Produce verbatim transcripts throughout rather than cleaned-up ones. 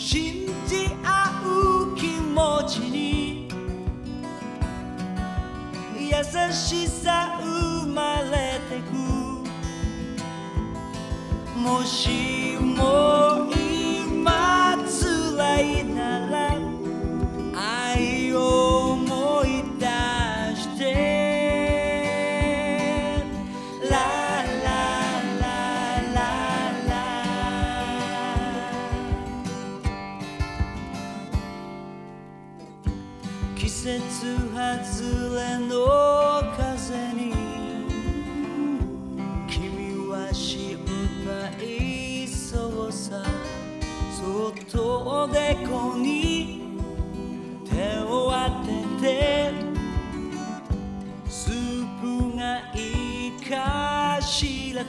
信じ合う気持ちに優しさ生まれてく。もしも今辛いなら愛を思い出してラララララ季節外れの風に君は心配そうさ。そっとおでこに手を当ててスープがいいかしらと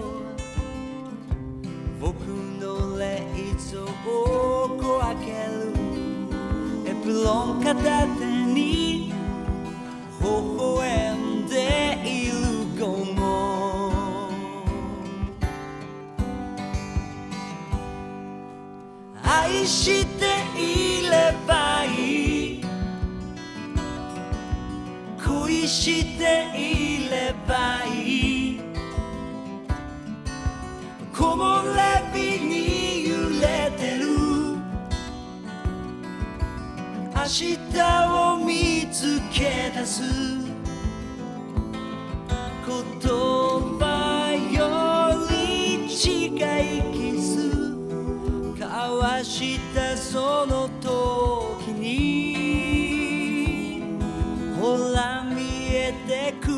僕の冷蔵庫を開ける。エプロン片手に微笑んでいる午後。愛していればいい、恋していればいい。木漏れ日に揺れてる明日を見つけ出す。言葉より近いキス交わしたその時にほら見えてく